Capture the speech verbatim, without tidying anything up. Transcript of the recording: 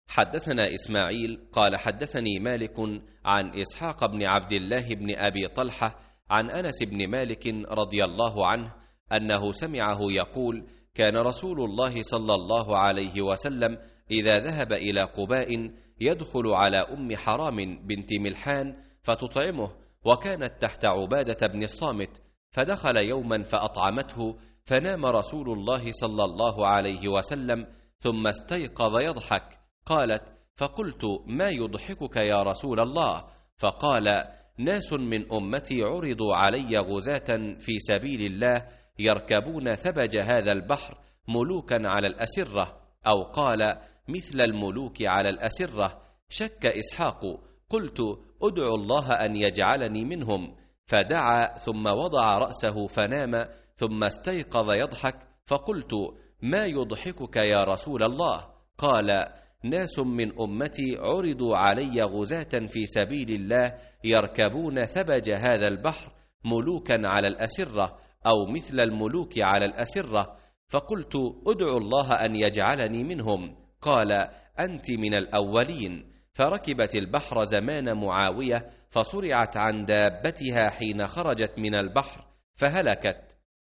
حدثنا إسماعيل قال حدثني مالك عن إسحاق بن عبد الله بن أبي طلحة عن أنس بن مالك رضي الله عنه أنه سمعه يقول: كان رسول الله صلى الله عليه وسلم إذا ذهب إلى قباء يدخل على أم حرام بنت ملحان فتطعمه، وكانت تحت عبادة بن الصامت، فدخل يوما فأطعمته، فنام رسول الله صلى الله عليه وسلم ثم استيقظ يضحك. قالت: فقلت: ما يضحكك يا رسول الله؟ فقال: ناس من أمتي عرضوا علي غزاة في سبيل الله يركبون ثبج هذا البحر ملوكا على الأسرة، أو قال مثل الملوك على الأسرة. شك إسحاق. قلت: أدعو الله أن يجعلني منهم. فدعا ثم وضع رأسه فنام، ثم استيقظ يضحك. فقلت: ما يضحكك يا رسول الله؟ قال: ناس من أمتي عرضوا علي غزاة في سبيل الله يركبون ثبج هذا البحر ملوكا على الأسرة، أو مثل الملوك على الأسرة. فقلت: أدعو الله أن يجعلني منهم. قال: أنت من الأولين. فركبت البحر زمان معاوية، فصرعت عن دابتها حين خرجت من البحر فهلكت.